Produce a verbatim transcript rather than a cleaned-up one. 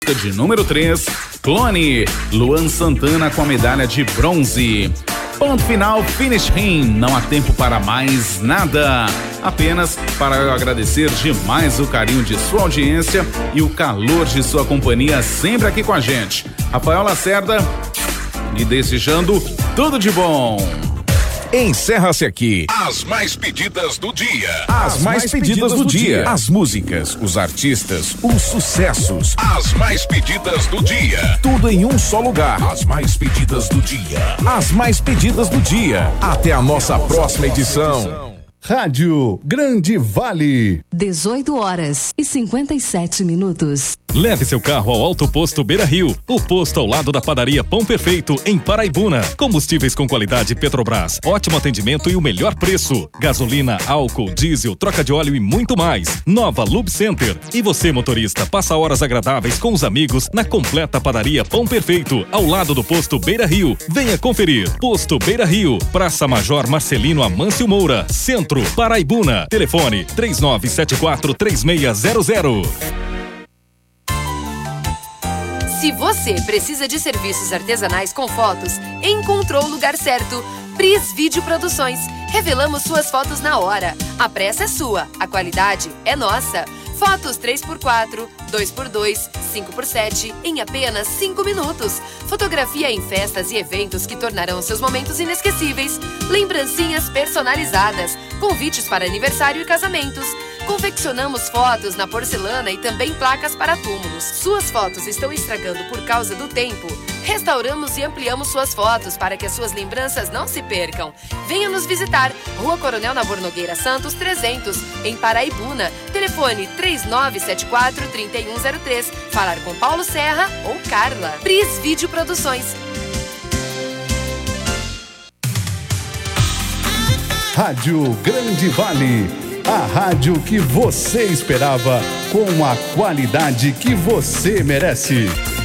disputa de número três, Clone, Luan Santana com a medalha de bronze. Ponto final, finish him. Não há tempo para mais nada. Apenas para eu agradecer demais o carinho de sua audiência e o calor de sua companhia sempre aqui com a gente. Rafael Lacerda, me desejando tudo de bom. Encerra-se aqui As mais pedidas do dia. As, As mais, mais pedidas, pedidas do, do dia. dia. As músicas, os artistas, os sucessos. As mais pedidas do dia. Tudo em um só lugar. As mais pedidas do dia. As mais pedidas do dia. Até a nossa próxima edição. Rádio Grande Vale. dezoito horas e cinquenta e sete minutos. Leve seu carro ao Alto Posto Beira Rio, o posto ao lado da padaria Pão Perfeito, em Paraibuna. Combustíveis com qualidade Petrobras, ótimo atendimento e o melhor preço. Gasolina, álcool, diesel, troca de óleo e muito mais. Nova Lube Center. E você, motorista, passa horas agradáveis com os amigos na completa padaria Pão Perfeito, ao lado do posto Beira Rio. Venha conferir. Posto Beira Rio, Praça Major Marcelino Amâncio Moura, Centro, Paraibuna. Telefone três nove sete quatro três seis zero zero. Se você precisa de serviços artesanais com fotos, encontrou o lugar certo. Pris Vídeo Produções. Revelamos suas fotos na hora. A pressa é sua, a qualidade é nossa. Fotos três por quatro, dois por dois, cinco por sete em apenas cinco minutos. Fotografia em festas e eventos que tornarão seus momentos inesquecíveis. Lembrancinhas personalizadas, convites para aniversário e casamentos. Confeccionamos fotos na porcelana e também placas para túmulos. Suas fotos estão estragando por causa do tempo? Restauramos e ampliamos suas fotos para que as suas lembranças não se percam. Venha nos visitar. Rua Coronel Nabor Nogueira Santos trezentos, em Paraibuna. Telefone três nove sete quatro, três um zero três. Falar com Paulo Serra ou Carla. Pris Vídeo Produções. Rádio Grande Vale. A rádio que você esperava, com a qualidade que você merece.